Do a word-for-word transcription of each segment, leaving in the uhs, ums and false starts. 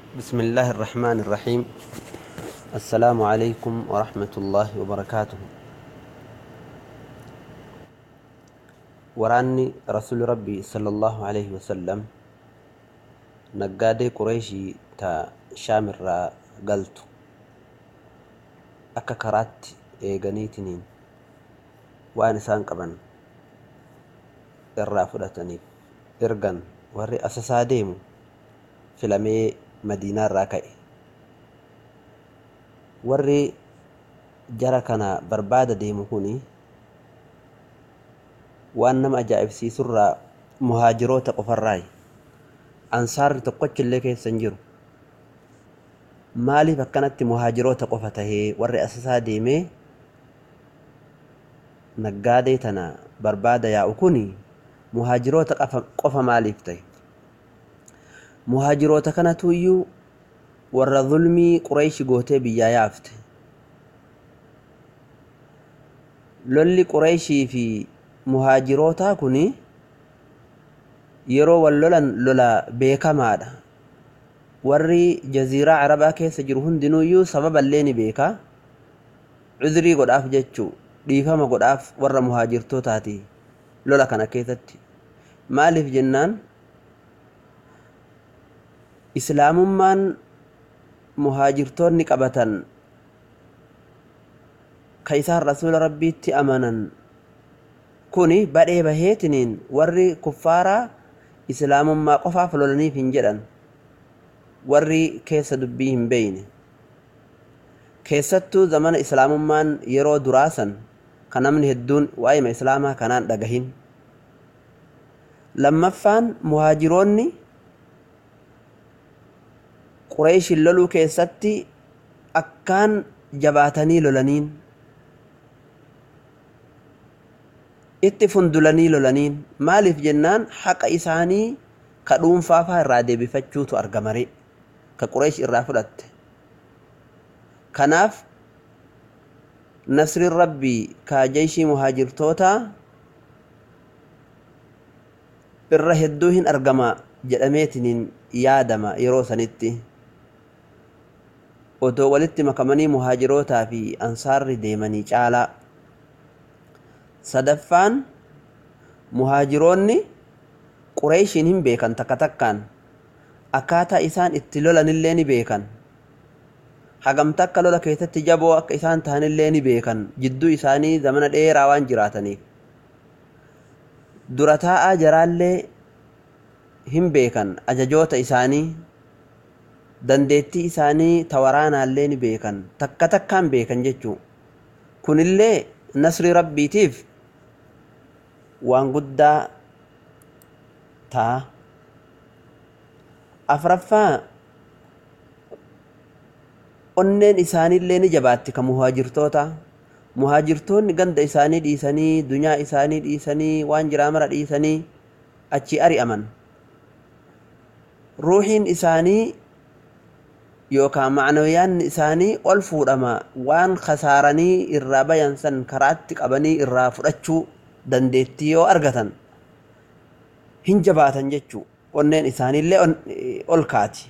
بسم الله الرحمن الرحيم. السلام عليكم ورحمة الله وبركاته. وراني رسول ربي صلى الله عليه وسلم نقادي قريشي تا شامر را قلت أكا كرات إيغانيتنين وانسان قبن الرافدتني إرغن وري أساسا ديمو فلمي مدينة راكي وري جركنا بربادة ديمو هوني وأنما أجائب سيسر مهاجروت قفراي أنصار تقوش اللي كي سنجرو مالي فكانت مهاجروت قفته وري أساسا ديمي نقادي تنا بربادة يا أكوني مهاجروت قف مالي فتي مهاجروت كانت ويو ور ظلمي قريش قوتي بيا يافت لولي قريشي في مهاجروتا كوني يرو واللولن لولا بيكا مادا وري جزيرة عربا كيس جرهن دنويو سبب الليني بيكا عذري قد اف جتشو ديفاما قد اف ور مهاجرتو تاتي لولا كان كيستي مالف جنان إسلام من مهاجرتون نقبتن كيسار رسول ربي تأمنا كوني بدأ بهيتنين وري كفارا إسلام ما قفا فلولني فنجرن وري كيس دبيهم بين كيستو زمن إسلام من يرو دراسا كنمن هدون وأيما إسلاما كانان دقهين لما فان مهاجروني قريش اللولو كيستي أكان جباتني لولنين اتفندلني لولنين مالف جنان حق إساني كدوم فافا الرادي بفتشوتو أرقمري كقريش الرافلت كناف نصر الربي كجيش مهاجر توتا الرهدوهن أرقما جلميتنين يادما يروسانيتي odoo walitti makamanii muhaajirootaa fi ansaarri deemanii caalaa sadaffaan muhaajiroonni qureeshiin hin beekan takka takkaan akkaataa isaan itti lolanillee ni beekan hagam takka lola keessatti jaboo akka isaan tahanillee ni beekan jidduu isaanii zamana dheeraa waan jiraataniif dura taa'aa jaraallee hin beekan ajajoota isaanii dandeettii isaanii tawaraanaallee ni beekan takka takkaan beekan jechuu kunillee nasri rabbiitiif waan guddaa ta'a afraffaa onneen isaaniillee ni jabaatti ka muhaajirtoota muhaajirtoonni ganda isaanii dhiisanii dunyaa isaanii dhiisanii waan jiraa mara dhiisanii achi ari'aman ruuhiin isaanii yookaan macnawiyaan isaanii ol fuudhama waan khasaaranii irraa bayan san karaatti qabanii irraa fudhachuu dandeettii yoo argatan hin jabaatan jechuu onneen isaaniillee ol kaati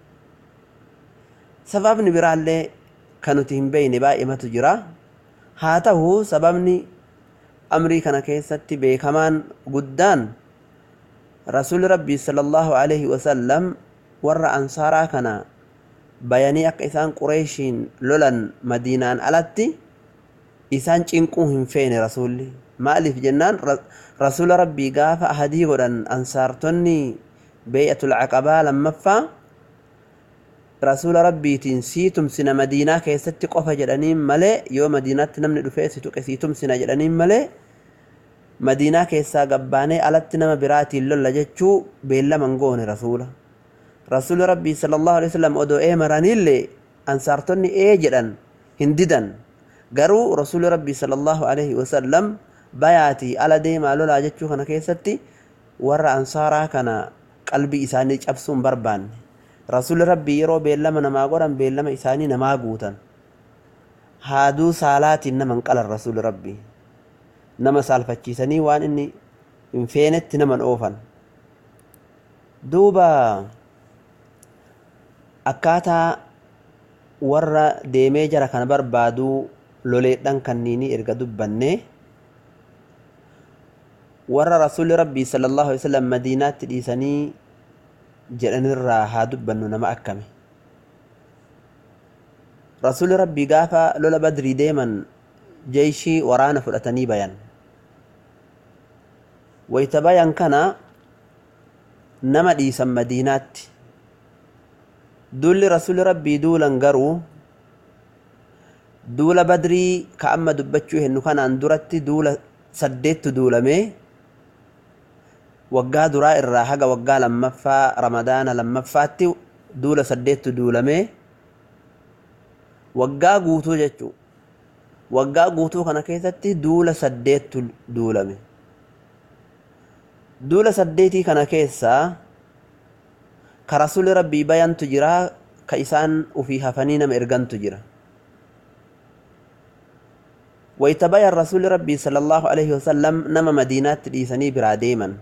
sababni biraallee kan nuti hin beeyne baay'eematu jira haa ta'u sababni amrii kana keessatti beekamaan guddaan rasuul rabbii sallallahu alaihi wasallam warra ansaaraa kana bayanii akka isaan qureeshiin lolan madiinaan alatti isaan cinquu hin feene rasuulli maaliif jennaan rasuula rabbii gaafa ahadii godhan ansaartonni bee'atul aqabaa lammaffaa rasuula rabbiitiin sii tumsina madiinaa keessatti qofa jedhaniin malee yoo madiinaatti namni dhufee si tuqe sii tumsina jedhaniin malee madiinaa keessaa gabbaanee alatti nama biraatiin lolla jechuu beellaman goone rasuula رسول ربي صلى الله عليه وسلم أدو إيه مرانيلي أنصارتني إيه جدًا هنددًا قروا رسول ربي صلى الله عليه وسلم بياتي على دي ما لولا جتشو كان كيستي ورى أنصارا كان قلبي إساني جبسون بربان رسول ربي يرو بيلما نما قرن بيلما إساني نما قوتا هادو سالات نمن قال الرسول ربي نما سالفتشي سني وان إني انفينت نمن أوفن دوبا akkaataa warra deemee jara kana barbaaduu loleedhaan kanniini erga dubbanne warra rasuulli rabbii sallallahu alaihi wasallam madiinaatti dhiisanii jedhanirraa haa dubbannu nama akkami. rasuulli rabbii gaafa lola badrii deeman jeeshii waraana fudhatanii bayan wayta bayan kana nama dhiisan madiinaatti duulli rasuulli rabbii duulan garuu duula badrii ka amma dubbachuu hennu kanaan duratti duula saddeettu duulame waggaa duraa irraa haga waggaa lammaffaa ramadaana lammaffaatti duula saddeettu duulame waggaa guutuu jechuu waggaa guutuu kana keessatti duula saddeettu duulame duula saddeetii kana keessaa ka rasuulli rabbii bayantu jira ka isaan ufii hafanii nama ergantu jira wayta bayan rasuulli rabbii sallallahu alaihi wasallam nama madiinaatti dhiisanii biraa deeman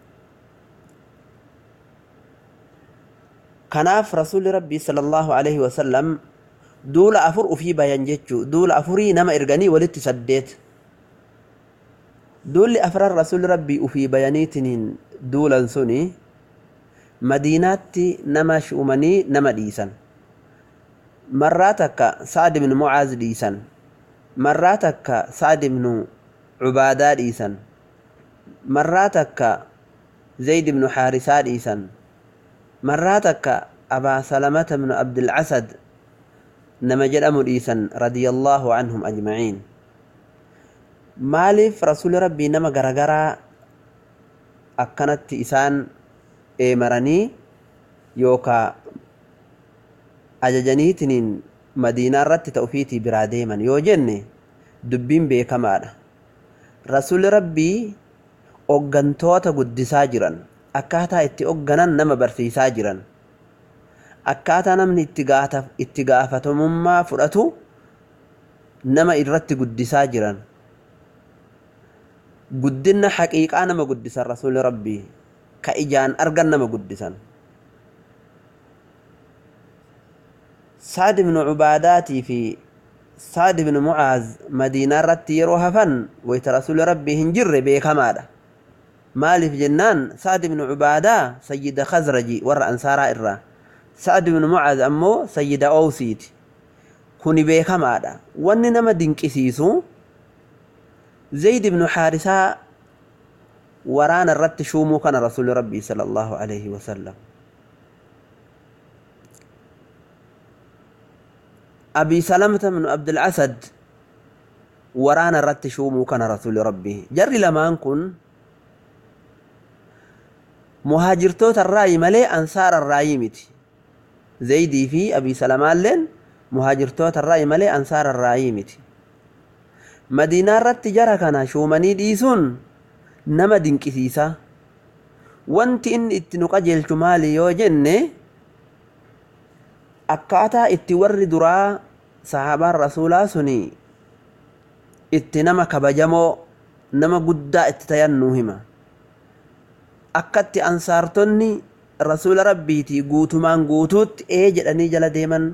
kanaaf rasuulli rabbii sallallahu alaihi wasallam duula afur ufii bayan jechuu duula afurii nama erganii walitti saddeet duulli afran rasuulli rabbii ufii bayaniitiniin duulan suni madiinaatti nama shuumanii nama dhiisan marraa takka Sa'd ibn Mu'aaz dhiisan marraa takka Sa'd ibn Ubaadaa dhiisan marraa takka Zayd ibn Haarisaa dhiisan marraa takka Abaa Salamata ibn Abdul Asad nama jedhamu dhiisan radiyallahu anhum ajma'iin maaliif rasuulli rabbii nama garagaraa akkanatti isaan eemaranii yookaa ajajaniitiniin madiinaa irratti ta'ufiitii biraa deeman yoo jenne dubbiin beekamaadha rasuulli rabbii oggantoota guddisaa jiran akkaataa itti ogganan nama barsiisaa jiran akkaataa namni itti gaafatamummaa fudhatu nama irratti guddisaa jiran guddinna haqiiqaa nama guddisan rasuulli rabbii ka ijaan argan nama guddisan Sa'd ibn Ubaadaatii fi Sa'd ibn Mu'aaz madiinaa irratti yeroo hafan wayta rasuulli rabbii hin jirre beekamaadha maaliif jennaan Sa'd ibn Ubaadaa sayyida Khazraji warra ansaaraa irraa Sa'd ibn Mu'aaz ammoo sayyida Awsiiti kuni beekamaadha wanni nama dinqisiisu Zayd ibn Haarisaa waraana irratti shuumuu kana rasuulli rabbii sallallahu alaihi wasallam Abii Salamata ibn Abdul Asad waraana irratti shuumuu kana rasuulli rabbii jarri lamaan kun muhaajirtoota irraayi malee ansaara irraayi miti Zaydii fi Abii Salamaalleen muhaajirtoota irraayi malee ansaara irraayi miti madiinaa irratti jara kana shuumanii dhiisuun nama dinqisiisa wanti inni itti nu qajeelchu maali yoo jenne akkaataa itti warri duraa sahaabaan rasuulaa suni itti nama kabajamoo nama guddaa itti tayan nuu hima akkatti ansaartonni rasuula rabbiitii guutumaan guutuutti ee jedhanii jala deeman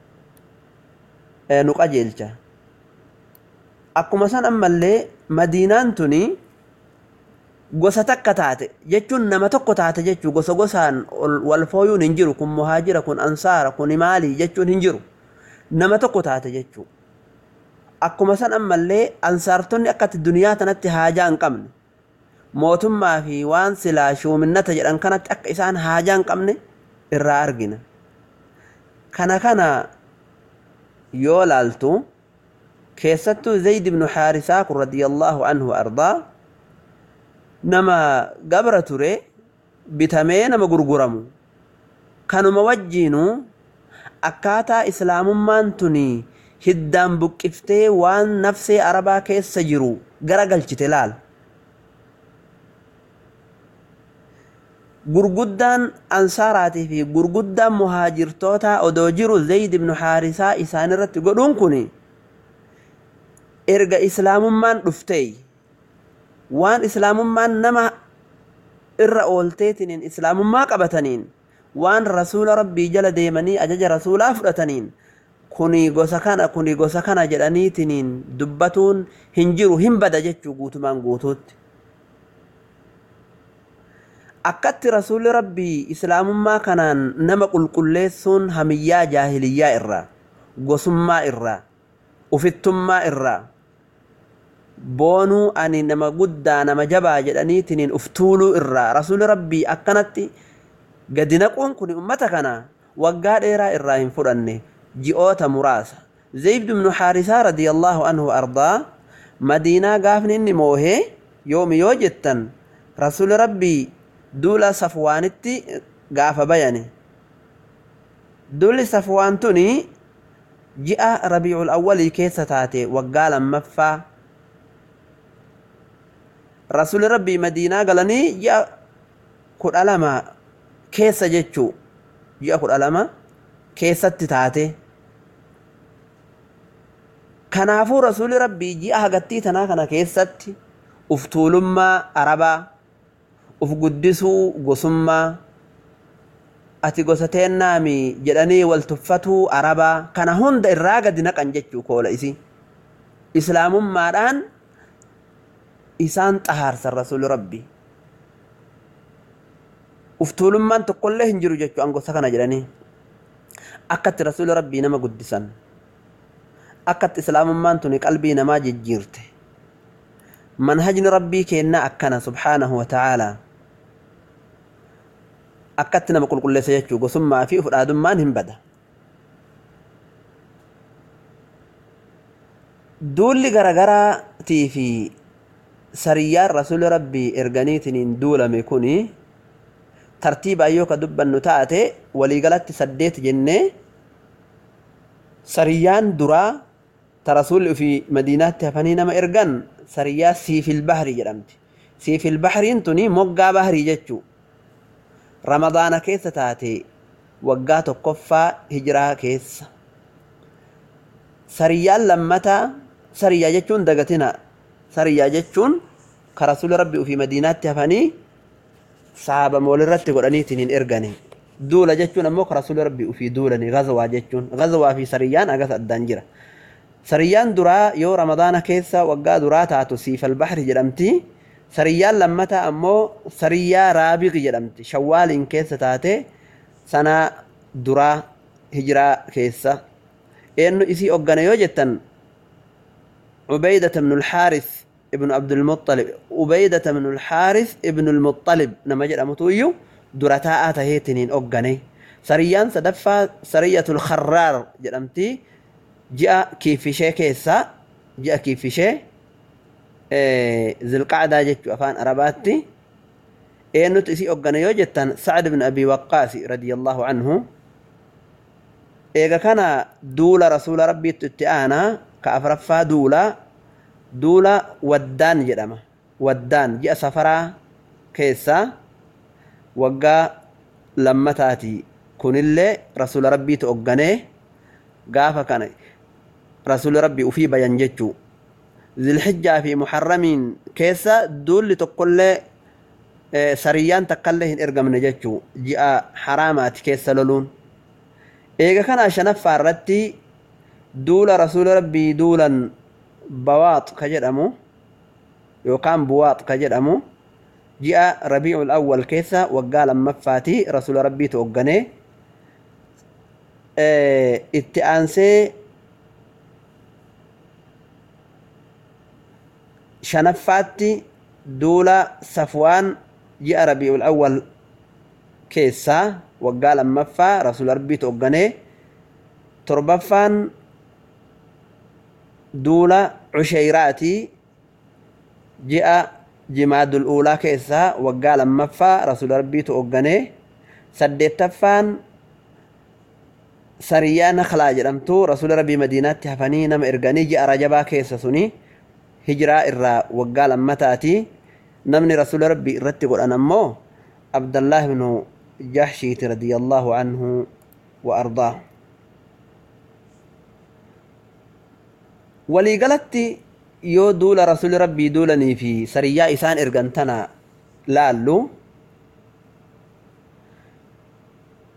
nu qajeelcha akkuma san ammallee madiinaan tuni gosa takka taate jechuun nama tokko taate jechuu gosa gosaan wal fooyuun hin jiru kun muhaajira kun ansaara kun maali jechuun hin jiru nama tokko taate jechuu akkuma san ammallee ansaartonni akkatti duniyaa tanatti haajaa hin qabne mootummaa fi waan silaa shuuminnata jedhan kanatti akka isaan haajaa hin qabne irraa argina kana kana yoo laaltu keessattuu Zayd ibn Haarisaa kun radiyallahu anhu ardaa nama gabra ture bitamee nama gurguramu kanuma wajjiinu akkaataa islaamummaan tuni hiddaan buqqiftee waan nafsee arabaa keessa jiru gara galchite laal gurguddaan ansaaraatii fi gurguddaan muhaajirtoota odoo jiru Zayd ibn Haarisaa isaan irratti godhuun kuni erga islaamummaan dhuftee waan islaamummaan nama irra oolteetiniin islaamummaa qabataniin وان رسول ربي جل ديمني أجج رسول أفرتنين كوني غوسكانا كوني غوسكانا جلاني تنين دبتون هنجرو هم بدا جتشو قوتو من قوتوت أكت رسول ربي إسلام ما كانان نما قل قليسون هميا جاهلية إرّا غوسما إرّا وفتما إرّا بونو أني نما قدّا نما جبا جلاني تنين افتولو إرّا رسول ربي أكنت قد نقون كوني أمتكنا وقاد إرّا إرّا ينفرني جئوتا مراسة زيد بن حارثة رضي الله عنه وأرضاه مدينة قافن إني موهي يوم يوجدتن رسول ربي دولا صفوانتي قاف بياني دول صفوانتني جاء ربيع الأول كيسة تاتي وقال مفا رسول ربي مدينة قالني جاء كل ألما كيسة جتشو جاء كل ألما كيسة تاتي كنافو رسول ربي جاء هقتي تنا كنا كيستي افتولما عربا افقدسو قسما اتي قستين نامي جداني والتفتو عربا كان هند الراقة دينك انجتشو كولا اسي اسلام ماران اسان تهار سر رسول ربي افتولما تقول له هنجرو جتشو انقو سكنا جداني اكت رسول ربي نما قدسان أكت إسلام من تني قلبي نما جيرته منهج ربي كينا أكنا سبحانه وتعالى أكت نما كل كل سيجو ثم في فراد من هم بدا دول اللي غرغرا تي في سريار رسول ربي إرغانيتنين دولا ميكوني ترتيب أيوكا دبا نتاته ولي غلط سديت جنة سريان درا ترسول في مدينات تفنين ما إرغان سريا سيف البحر جرمت سيف البحر انتني موقع بحري جتشو رمضان كيس تاتي وقات قفا هجرا كيس سريا لمتا سريا جتشون دقتنا سريا جتشون كرسول ربي في مدينات تفني صحابة مولرات قراني تنين إرغاني دولة جتشون أموك رسول ربي في دولة غزوة جتشون غزوة في سريان أغاث الدنجرة سريان درا يو رمضان كيسا وقا درا تاتو سيف البحر جرمتي سريان لمتا أمو سريا رابق جرمتي شوال إن كيسا تاتي سنة درا هجرا كيسا إنو إسي أغانيو جتن عبيدة بن الحارث ابن عبد المطلب عبيدة بن الحارث ابن المطلب نمجر أمتويو درتا آتهيتنين أغاني سريان سدفا سرية الخرار جرمتي جاء كيف شيء كيسا جاء كيف شيء إيه ذي القعدة جت أفان أرباتي إيه نتسي أغنيو جتان سعد بن أبي وقاص رضي الله عنه إيه كان دولا رسول ربي تتعانا كأفرفا دولا دولا ودان جرمه ودان جاء سفرا كيسا وقا لما تاتي كن اللي رسول ربي تأغني قافا كان رسول ربي وفي بيان جتشو ذي الحجة في محرمين كيسا دول تقول اه سريان تقلهن ارقم نجتشو جاء حرامات كيسا لولون ايقا كان عشان فاردتي دول رسول ربي دولا بواط كجر امو يقام بواط كجر امو جاء ربيع الأول كيسا وقال مفاتي رسول ربي توقني اه اتعانسي شنفاتي دولا صفوان جاء ربيع الأول كيسا وقال مفا رسول ربي توقني تربفان دولا عشيراتي جاء جماد الأولى كيسا وقال مفا رسول ربي توقني سدتفان سريان خلاج رمتو رسول ربي مدينة تهفني نم إرغاني جاء رجبا كيسا سني هجرة إرّا وقال متاتي نمني رسول ربي رتق الأنمو عبد الله بن جحشي رضي الله عنه وأرضاه ولي قالت يو دول رسول ربي دولني في سريا إسان إرغانتنا لالو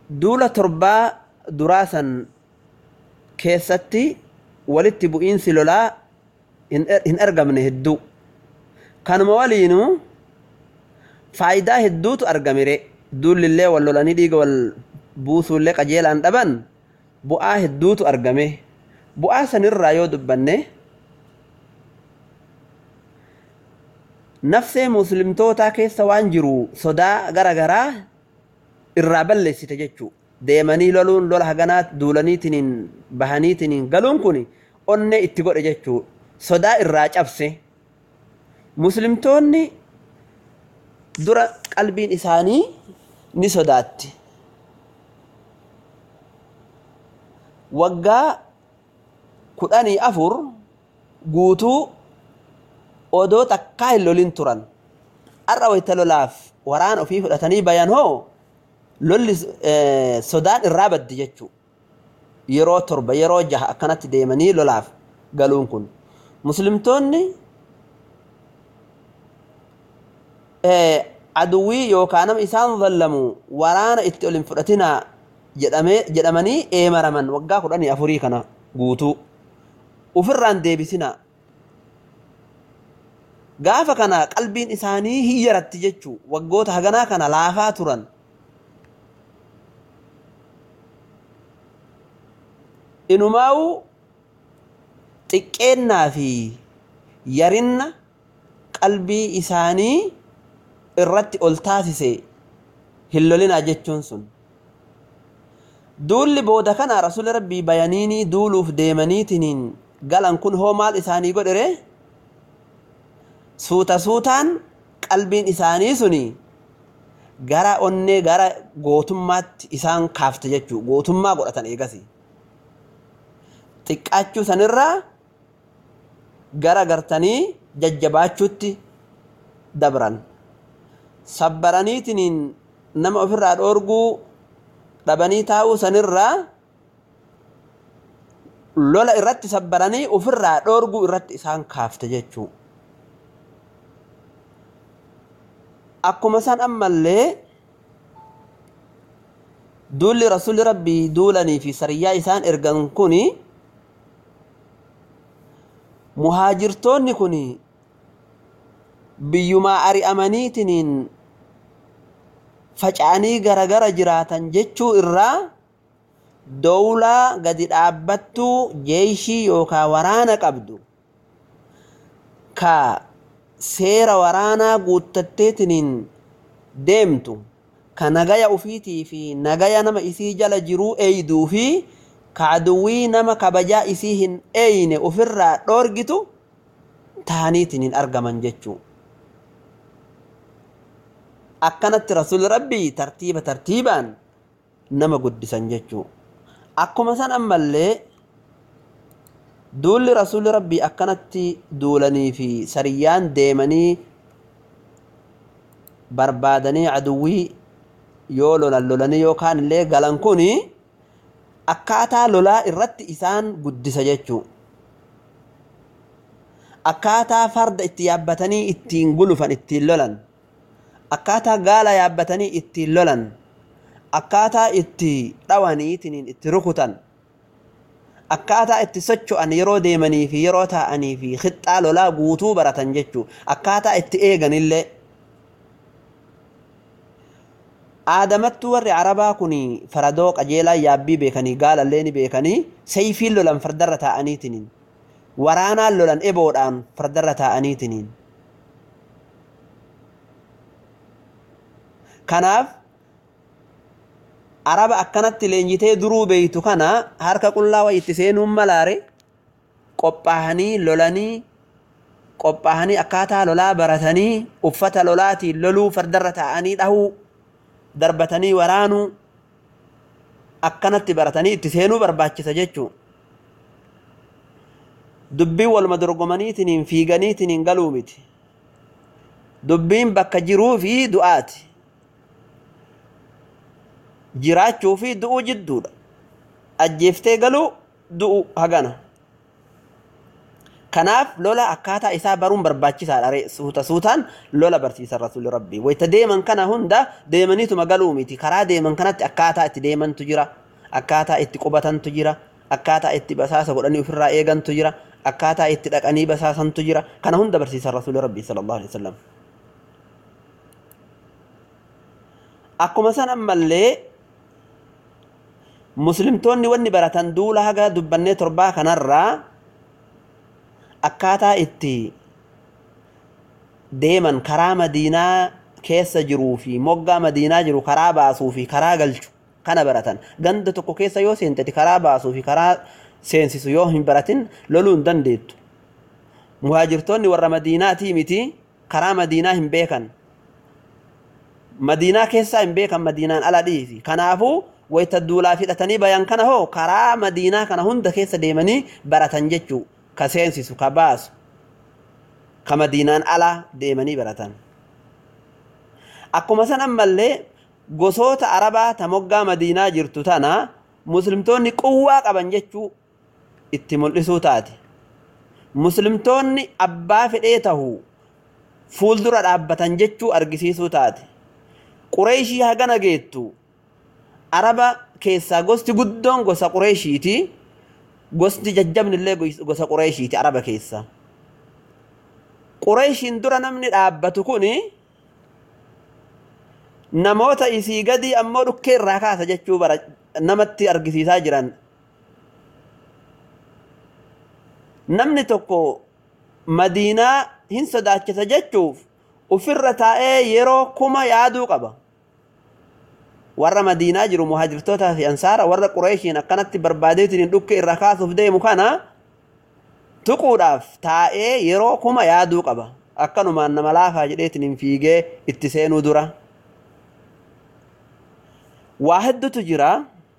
duula torbaa duraasan keessatti walitti bu'iinsi lolaa hin argamne hedduu kanuma waliinuu faayidaa hedduutu argamire duullillee wal lolanii dhiiga wal buusuullee qajeelaan dhaban bu'aa hedduutu argame bu'aa sanirraa yoo dubbanne nafsee muslimtootaa keessa waan jiru sodaa garagaraa irraa balleessite jechuu deemanii loluun lola haganaat duulaniitiniin bahaniitiniin galuun kun onne itti godhe jechuu sodaa irraa cabse muslimtoonni dura qalbiin isaanii ni sodaatti waggaa kudhanii afur guutuu odoo takkaa hin lolin turan arra wayta lolaaf waraan ofii fudhatanii bayan hoo lolli sodaan irraa baddi jechuu yeroo torba yeroo jaha akkanatti deemanii lolaaf galuun kun muslimtoonni aduwii yookaan nama isaan zallamu waraana itti olin fudhatinaa jedhamanii eemaraman waggaa kudhanii afurii kana guutuu ufirraan deebisinaa gaafa kana qalbiin isaanii hiyyaratti jechuu waggoota haganaa kana laafaa turan inumaa'u xiqqeennaa fi yarinna qalbii isaanii irratti ol taasise hin lolinaa jechuun sun duulli booda kana rasuuli rabbii bayaniinii duuluuf deemaniitiniin galan kun hoo maal isaanii godhere suuta suutaan qalbiin isaanii suni gara onnee gara gootummaatti isaan kaafte jechuu gootummaa godhatan eegasi xiqqaachuu sanirraa gara gartanii jajjabaachuutti dabran sabbaraniitiniin nama ofirraa dhoorguu dhabanii taa'uu sanirraa lola irratti sabbaranii ofirraa dhoorguu irratti isaan kaafte jechuu akkuma san ammallee duulli rasuuli rabbii duulanii fi sariyyaa isaan ergan kuni muhaajirtoonni kuni biyyumaa ari'amaniitiniin faca'anii garagara jiraatan jechuu irraa dowlaa gadi dhaabbattuu jeeshii yookaan waraana qabdu ka seera waraanaa guuttatteetiniin deemtu ka nagaya ufiitii fi nagaya nama isii jala jiruu eeyduu fi ka aduwwii nama kabajaa isii hin eeyne ofirraa dhoorgitu taaniitiniin argaman jechuu akkanatti rasuul rabbii tartiiba tartiibaan nama guddisan jechuu akkuma san ammallee duulli rasuul rabbii akkanatti duulanii fi sariyyaan deemanii barbaadanii aduwwii yoo lolan lolanii yookaan illee galan kuni akkaataa lolaa irratti isaan guddisa jechuu akkaataa farda itti yaabbatanii ittiin gulufan ittiin lolan akkaataa gaala yaabbatanii ittiin lolan akkaataa itti dhawaniitiniin itti rukutan akkaataa itti socho'an yeroo deemanii fi yeroo taa'anii fi khixxaa lolaa guutuu baratan jechuu akkaataa itti eeganillee aadamattuu warri arabaa kun faradoo qajeelaa yaabbii beekanii gaalallee ni beekanii sayfiin lolan fardarra taa'aniitiniin waraanaan lolan eboodhaan fardarra taa'aniitiniin kanaaf araba akkanatti leenjitee duruu beeytu kana harka qullaa wa itti seenuun malaare qophaahanii lolanii qophaahanii akkaataa lolaa baratanii uffata lolaatiin loluu fardarra taa'anii dhahuu darbatanii waraanuu akkanatti baratanii itti seenuu barbaachisa jechuu dubbiin walma dorgomaniitiniin fiiganiitiniin galuu miti dubbiin bakka jiruu fi du'aati jiraachuu fi du'uu jidduudha ajjeeftee galuu du'u hagana kanaaf lola akkaataa isaa baruun barbaachisaadha re suuta suutaan lola barsiisa rasuulli rabbii wayta deeman kana hunda deemaniituma galuu miti karaa deeman kanatti akkaataa itti deemantu jira akkaataa itti qubatantu jira akkaataa itti basaasa godhanii ofirraa eegantu jira akkaataa itti dhaqanii basaasantu jira kana hunda barsiisa rasuulli rabbii sallallahu alaihi wasallam akkuma san ammallee muslimtoonni wanni baratan duula haga dubbannee torbaa kanarraa akkaataa itti deeman karaa madiinaa keessa jiruu fi moggaa madiinaa jiru karaa baasuu fi karaa galchu kana baratan ganda tokko keessa yoo seentati karaa baasuu fi karaa seensisu yoo hin baratin loluu hin dandeettu muhaajirtoonni warra madiinaatii miti karaa madiinaa hin beekan madiinaa keessaa hin beekan madiinaan ala dhiisi kanaafuu wayta duulaa fidhatanii bayan kana hoo karaa madiinaa kana hunda keessa deemanii baratan jechuu ka seensisu ka baasu ka madiinaan ala deemanii baratan akkuma san ammallee gosoota arabaa ta moggaa madiinaa jirtu tana muslimtoonni quwwaa qaban jechuu itti mul'isuu taate muslimtoonni abbaa fedhee tahuu fuuldura dhaabbatan jechuu argisiisuu taate qureeshii hagana geettu araba keessaa gosti guddoon gosa qureeshiiti gosti jajjabnillee gosa qureeshiiti araba keessa qureeshiin dura namni dhaabbatu kuni namoota isii gadi ammoo dhukkee irraa kaasa jechuu bara namatti argisiisaa jiran namni tokko madiinaa hin sodaachisa jechuuf ufirra taa'ee yeroo kuma yaaduu qaba warra madiinaa jiru muhaajirtoota fi ansaara warra qureeshiin akkanatti barbaadeetiin dhukkee irraa kaasuuf deemu kana tuquudhaaf taa'ee yeroo kuma yaaduu qaba akkanumaan nama laafaa jedheetiin fiigee itti seenuu dura waa hedduutu jira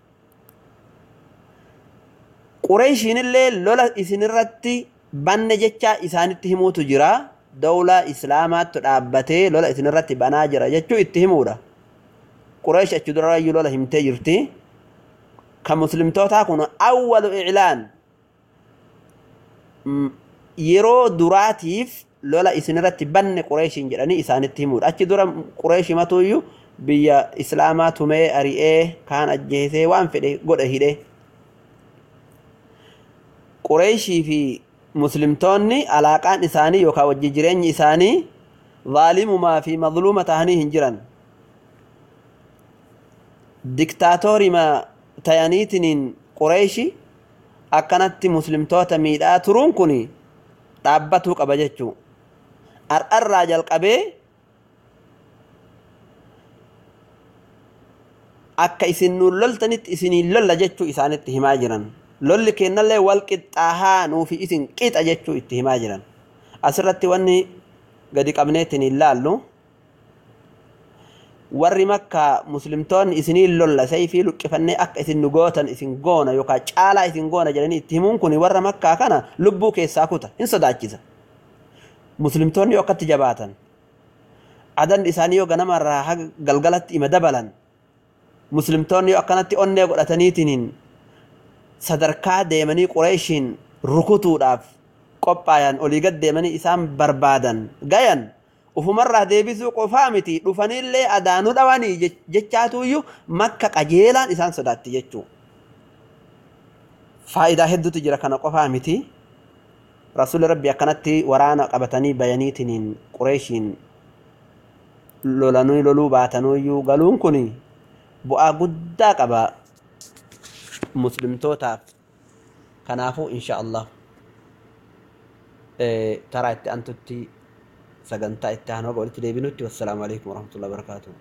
qureeshiin illee lola isinirratti banne jecha isaanitti himuutu jira dawla islaamaatti dhaabbatee lola isinirratti banaa jira jechuu itti himuudha qureesh achi dura lola himtee jirti ka muslimtootaa kun awwalu i'laan yeroo duraatiif lola isinirratti banne qureeshiin jedhanii isaanitti himuudha achi dura qureeshi matuuyyu biyya islaamaa tumee ari'ee kaan ajjeesee waan fedhe godhe hidhe qureeshii fi muslimtoonni alaaqaan isaanii yookaan wajji jireenyi isaanii zaalimumaa fi mazluuma ta'anii hin jiran diktaatorii ma tayaniitiin qureeshi akkanatti muslimtoota miidhaa turuun kun dhaabbatuu qaba jechuu ar'arraa jalqabee akka isin nuun loltanitti isiniin lolla jechuu isaanitti himaa jiran lolli kennallee wal qixxaahaa nuufi isin qixa jechuu itti himaa jiran asirratti wanni gadi qabneetiin ilaallu warri makka muslimtoonni isiniin lolla sayfii luqqifannee akka isin nu gootan isin goona yookaan caalaa isin goona jedhanii itti himuun kun warra makkaa kana lubbuu keessaa kuta hin sodaachisa muslimtoonni yoo akkatti jabaatan adan isaanii yoo ganamarraa haga galgalatti ima dabalan muslimtoonni yoo akkanatti onnee godhataniitiin sadarkaa deemanii qureeshiin rukutuudhaaf qophaayan olii gad deemanii isaan barbaadan gayan ufumarraa deebisuu qofaa miti dhufanillee adaanuu dhawanii jechaatuyyuu makka qajeelaan isaan sodaatti jechuu faayidaa hedduutu jira kana qofaa miti rasuulli rabbi akkanatti waraana qabatanii bayaniitiin qureeshiin lolanuu loluu baatanuyyuu galuun kun bu'aa guddaa qaba muslimtootaaf kanaafuu insha Allah taraa itti antutti sagantaa itti aanoo walitti deebinutti wassalamu alaikum warahmatullahi wabarakatuh